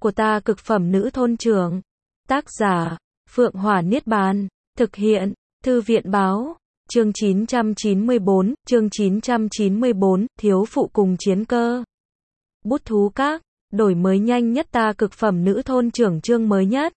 của ta cực phẩm nữ thôn trưởng. Tác giả, Phượng Hỏa Niết Bàn. Thực hiện, Thư viện báo. Chương 994, thiếu phụ cùng chiến cơ. Bút thú các, đổi mới nhanh nhất ta cực phẩm nữ thôn trưởng chương mới nhất.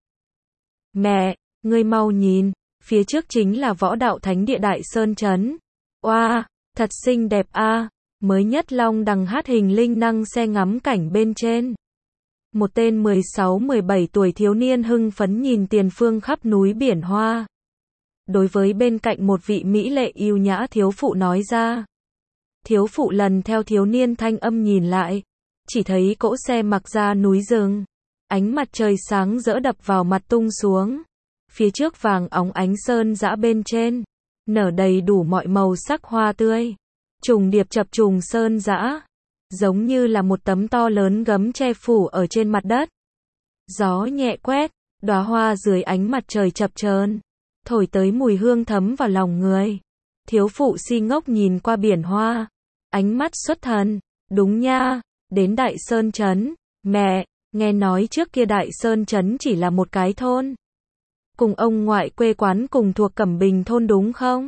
Mẹ, ngươi mau nhìn, phía trước chính là võ đạo thánh địa Đại Sơn Trấn. Oa, thật xinh đẹp a, mới nhất long đằng hát hình linh năng xe ngắm cảnh bên trên. Một tên 16-17 tuổi thiếu niên hưng phấn nhìn tiền phương khắp núi biển hoa. Đối với bên cạnh một vị mỹ lệ yêu nhã thiếu phụ nói ra. Thiếu phụ lần theo thiếu niên thanh âm nhìn lại, chỉ thấy cỗ xe mặc ra núi rừng. Ánh mặt trời sáng rỡ đập vào mặt tung xuống. Phía trước vàng óng ánh sơn dã bên trên, nở đầy đủ mọi màu sắc hoa tươi. Trùng điệp chập trùng sơn dã, giống như là một tấm to lớn gấm che phủ ở trên mặt đất. Gió nhẹ quét, đóa hoa dưới ánh mặt trời chập chờn, thổi tới mùi hương thấm vào lòng người. Thiếu phụ si ngốc nhìn qua biển hoa, ánh mắt xuất thần. Đúng nha, đến Đại Sơn Trấn. Mẹ, nghe nói trước kia Đại Sơn Trấn chỉ là một cái thôn. Cùng ông ngoại quê quán cùng thuộc Cẩm Bình thôn đúng không?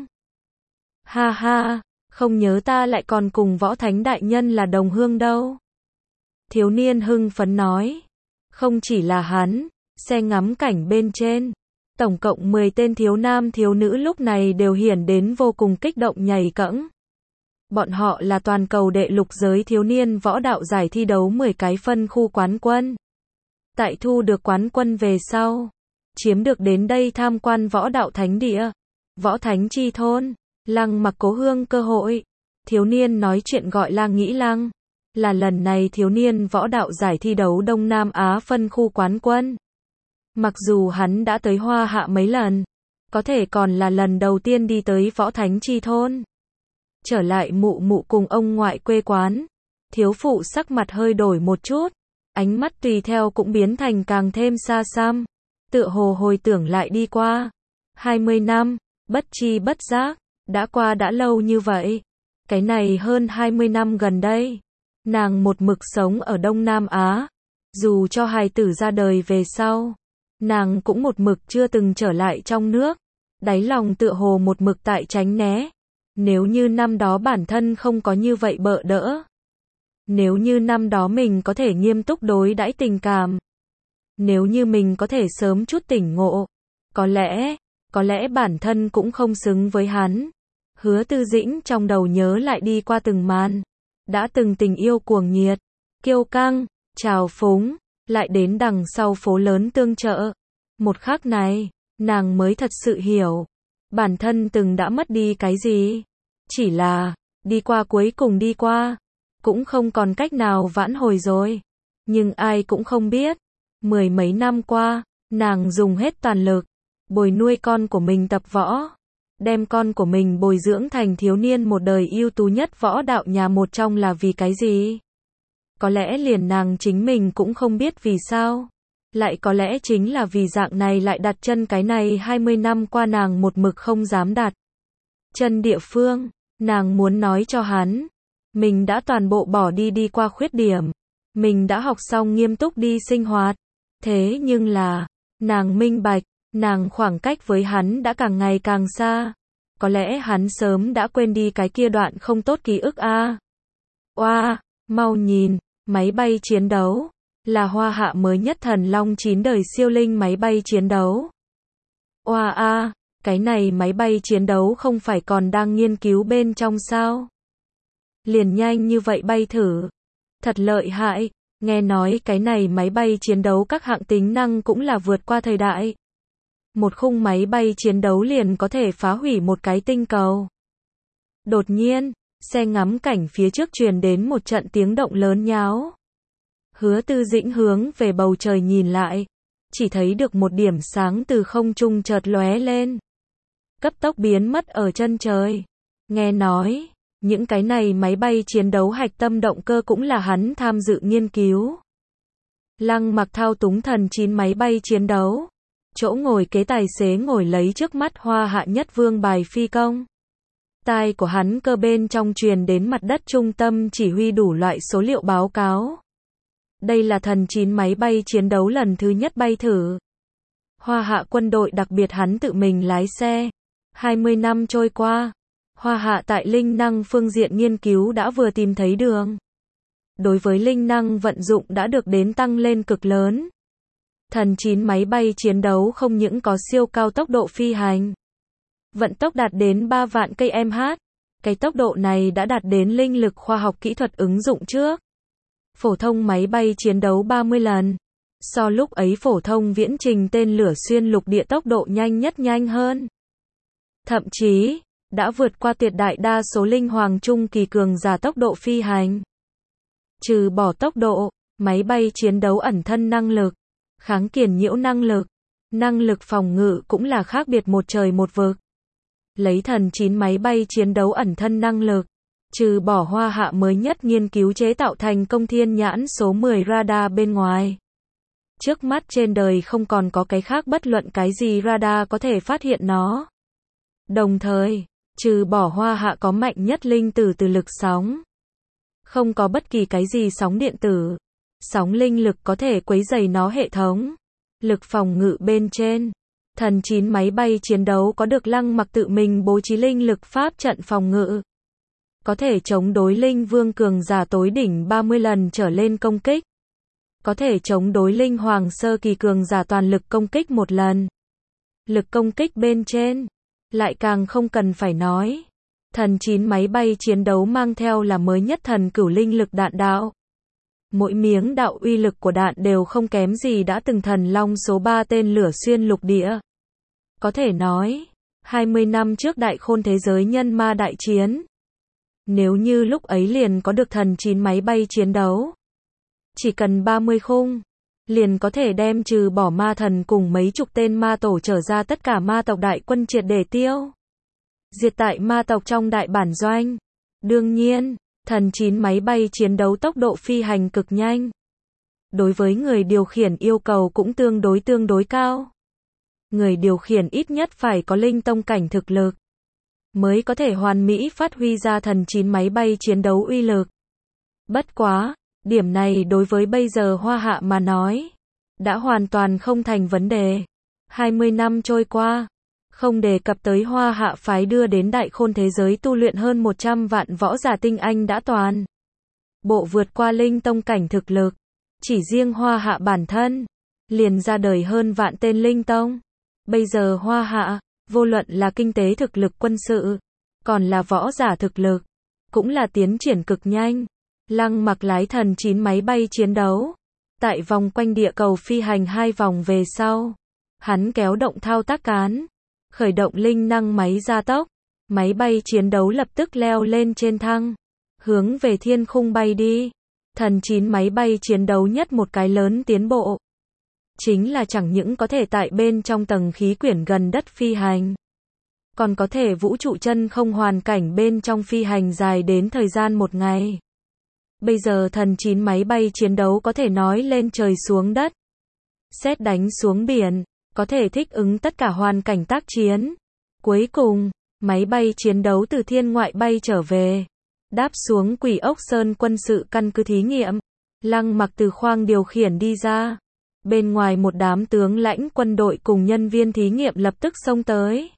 Ha ha, không nhớ ta lại còn cùng Võ Thánh đại nhân là đồng hương đâu. Thiếu niên hưng phấn nói. Không chỉ là hắn, xe ngắm cảnh bên trên, tổng cộng 10 tên thiếu nam thiếu nữ lúc này đều hiển đến vô cùng kích động nhảy cẫng. Bọn họ là toàn cầu đệ lục giới thiếu niên võ đạo giải thi đấu 10 cái phân khu quán quân. Tại thu được quán quân về sau, chiếm được đến đây tham quan võ đạo thánh địa, võ thánh chi thôn, Lăng Mặc Cố Hương cơ hội. Thiếu niên nói chuyện gọi là Nghĩ Lăng, là lần này thiếu niên võ đạo giải thi đấu Đông Nam Á phân khu quán quân. Mặc dù hắn đã tới Hoa Hạ mấy lần, có thể còn là lần đầu tiên đi tới võ thánh chi thôn. Trở lại mụ mụ cùng ông ngoại quê quán, thiếu phụ sắc mặt hơi đổi một chút, ánh mắt tùy theo cũng biến thành càng thêm xa xăm, tựa hồ hồi tưởng lại đi qua 20 năm, bất chi bất giác, đã qua đã lâu như vậy. Cái này hơn 20 năm gần đây, nàng một mực sống ở Đông Nam Á, dù cho hài tử ra đời về sau, nàng cũng một mực chưa từng trở lại trong nước, đáy lòng tựa hồ một mực tại tránh né. Nếu như năm đó bản thân không có như vậy bợ đỡ, nếu như năm đó mình có thể nghiêm túc đối đãi tình cảm, nếu như mình có thể sớm chút tỉnh ngộ, có lẽ bản thân cũng không xứng với hắn. Hứa Tư Dĩnh trong đầu nhớ lại đi qua từng màn, đã từng tình yêu cuồng nhiệt, kiêu căng, trào phúng, lại đến đằng sau phố lớn tương trợ. Một khắc này, nàng mới thật sự hiểu, bản thân từng đã mất đi cái gì. Chỉ là, đi qua cuối cùng đi qua, cũng không còn cách nào vãn hồi rồi. Nhưng ai cũng không biết, 10 mấy năm qua, nàng dùng hết toàn lực, bồi nuôi con của mình tập võ, đem con của mình bồi dưỡng thành thiếu niên một đời ưu tú nhất võ đạo nhà một trong là vì cái gì? Có lẽ liền nàng chính mình cũng không biết vì sao. Lại có lẽ chính là vì dạng này lại đặt chân cái này 20 năm qua nàng một mực không dám đặt chân địa phương. Nàng muốn nói cho hắn, mình đã toàn bộ bỏ đi qua khuyết điểm, mình đã học xong nghiêm túc đi sinh hoạt. Thế nhưng là, nàng minh bạch, nàng khoảng cách với hắn đã càng ngày càng xa. Có lẽ hắn sớm đã quên đi cái kia đoạn không tốt ký ức a. Oa, mau nhìn, máy bay chiến đấu, là Hoa Hạ mới nhất Thần Long 9 đời siêu linh máy bay chiến đấu. Oa a, cái này máy bay chiến đấu không phải còn đang nghiên cứu bên trong sao? Liền nhanh như vậy bay thử. Thật lợi hại, nghe nói cái này máy bay chiến đấu các hạng tính năng cũng là vượt qua thời đại. Một khung máy bay chiến đấu liền có thể phá hủy một cái tinh cầu. Đột nhiên, xe ngắm cảnh phía trước truyền đến một trận tiếng động lớn nháo. Hứa Tư Dĩnh hướng về bầu trời nhìn lại, chỉ thấy được một điểm sáng từ không trung chợt lóe lên, cấp tốc biến mất ở chân trời. Nghe nói, những cái này máy bay chiến đấu hạch tâm động cơ cũng là hắn tham dự nghiên cứu. Lăng Mặc thao túng Thần 9 máy bay chiến đấu, chỗ ngồi kế tài xế ngồi lấy trước mắt Hoa Hạ nhất vương bài phi công. Tai của hắn cơ bên trong truyền đến mặt đất trung tâm chỉ huy đủ loại số liệu báo cáo. Đây là thần 9 máy bay chiến đấu lần thứ nhất bay thử. Hoa Hạ quân đội đặc biệt hắn tự mình lái xe. 20 năm trôi qua, Hoa Hạ tại linh năng phương diện nghiên cứu đã vừa tìm thấy đường. Đối với linh năng vận dụng đã được đến tăng lên cực lớn. Thần 9 máy bay chiến đấu không những có siêu cao tốc độ phi hành, vận tốc đạt đến 3 vạn cây mh. Cái tốc độ này đã đạt đến linh lực khoa học kỹ thuật ứng dụng trước phổ thông máy bay chiến đấu 30 lần. So lúc ấy phổ thông viễn trình tên lửa xuyên lục địa tốc độ nhanh hơn. Thậm chí, đã vượt qua tuyệt đại đa số linh hoàng trung kỳ cường giả tốc độ phi hành. Trừ bỏ tốc độ, máy bay chiến đấu ẩn thân năng lực, kháng kiền nhiễu năng lực phòng ngự cũng là khác biệt một trời một vực. Lấy thần 9 máy bay chiến đấu ẩn thân năng lực, trừ bỏ Hoa Hạ mới nhất nghiên cứu chế tạo thành công thiên nhãn số 10 radar bên ngoài. Trước mắt trên đời không còn có cái khác bất luận cái gì radar có thể phát hiện nó. Đồng thời, trừ bỏ Hoa Hạ có mạnh nhất linh tử từ lực sóng. Không có bất kỳ cái gì sóng điện tử, sóng linh lực có thể quấy rầy nó hệ thống. Lực phòng ngự bên trên. Thần 9 máy bay chiến đấu có được Lăng Mặc tự mình bố trí linh lực pháp trận phòng ngự. Có thể chống đối linh vương cường giả tối đỉnh 30 lần trở lên công kích. Có thể chống đối linh hoàng sơ kỳ cường giả toàn lực công kích một lần. Lực công kích bên trên, lại càng không cần phải nói. Thần 9 máy bay chiến đấu mang theo là mới nhất thần cửu linh lực đạn đạo. Mỗi miếng đạo uy lực của đạn đều không kém gì đã từng thần long số 3 tên lửa xuyên lục địa. Có thể nói, 20 năm trước đại khôn thế giới nhân ma đại chiến. Nếu như lúc ấy liền có được thần 9 máy bay chiến đấu, chỉ cần 30 khung, liền có thể đem trừ bỏ ma thần cùng mấy chục tên ma tổ trở ra tất cả ma tộc đại quân triệt để tiêu diệt tại ma tộc trong đại bản doanh. Đương nhiên, thần 9 máy bay chiến đấu tốc độ phi hành cực nhanh. Đối với người điều khiển yêu cầu cũng tương đối cao. Người điều khiển ít nhất phải có linh tông cảnh thực lực, mới có thể hoàn mỹ phát huy ra thần 9 máy bay chiến đấu uy lực. Bất quá, điểm này đối với bây giờ Hoa Hạ mà nói, đã hoàn toàn không thành vấn đề. 20 năm trôi qua, không đề cập tới Hoa Hạ phái đưa đến đại khôn thế giới tu luyện hơn 100 vạn võ giả tinh anh đã toàn bộ vượt qua linh tông cảnh thực lực. Chỉ riêng Hoa Hạ bản thân, liền ra đời hơn vạn tên linh tông. Bây giờ Hoa Hạ, vô luận là kinh tế thực lực quân sự, còn là võ giả thực lực, cũng là tiến triển cực nhanh. Lăng Mặc lái thần 9 máy bay chiến đấu, tại vòng quanh địa cầu phi hành 2 vòng về sau, hắn kéo động thao tác cán, khởi động linh năng máy gia tốc, máy bay chiến đấu lập tức leo lên trên thăng, hướng về thiên khung bay đi. Thần 9 máy bay chiến đấu nhất một cái lớn tiến bộ, chính là chẳng những có thể tại bên trong tầng khí quyển gần đất phi hành, còn có thể vũ trụ chân không hoàn cảnh bên trong phi hành dài đến thời gian một ngày. Bây giờ thần 9 máy bay chiến đấu có thể nói lên trời xuống đất, sét đánh xuống biển, có thể thích ứng tất cả hoàn cảnh tác chiến. Cuối cùng, máy bay chiến đấu từ thiên ngoại bay trở về, đáp xuống Quỷ Ốc Sơn quân sự căn cứ thí nghiệm. Lăng Mặc từ khoang điều khiển đi ra. Bên ngoài một đám tướng lãnh quân đội cùng nhân viên thí nghiệm lập tức xông tới.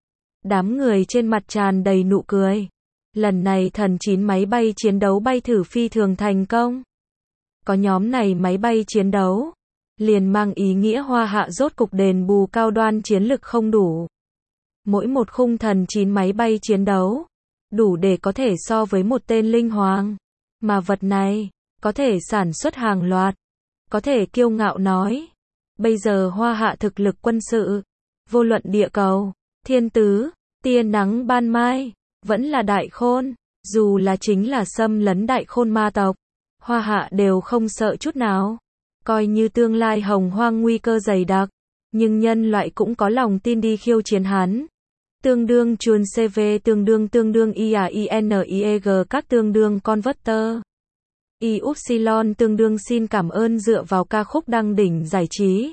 Đám người trên mặt tràn đầy nụ cười. Lần này thần 9 máy bay chiến đấu bay thử phi thường thành công. Có nhóm này máy bay chiến đấu, liền mang ý nghĩa Hoa Hạ rốt cục đền bù cao đoan chiến lực không đủ. Mỗi một khung thần 9 máy bay chiến đấu, đủ để có thể so với một tên linh hoàng. Mà vật này, có thể sản xuất hàng loạt. Có thể kiêu ngạo nói, bây giờ Hoa Hạ thực lực quân sự, vô luận địa cầu, thiên tứ, tia nắng ban mai, vẫn là đại khôn, dù là chính là xâm lấn đại khôn ma tộc, Hoa Hạ đều không sợ chút nào. Coi như tương lai hồng hoang nguy cơ dày đặc, nhưng nhân loại cũng có lòng tin đi khiêu chiến hắn. Tương đương chuồn CV tương đương IAINIEG các tương đương converter. Y-Upsilon tương đương xin cảm ơn dựa vào ca khúc đăng đỉnh giải trí.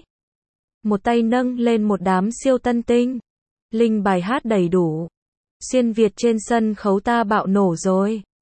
Một tay nâng lên một đám siêu tân tinh. Linh bài hát đầy đủ. Xuyên Việt trên sân khấu ta bạo nổ rồi.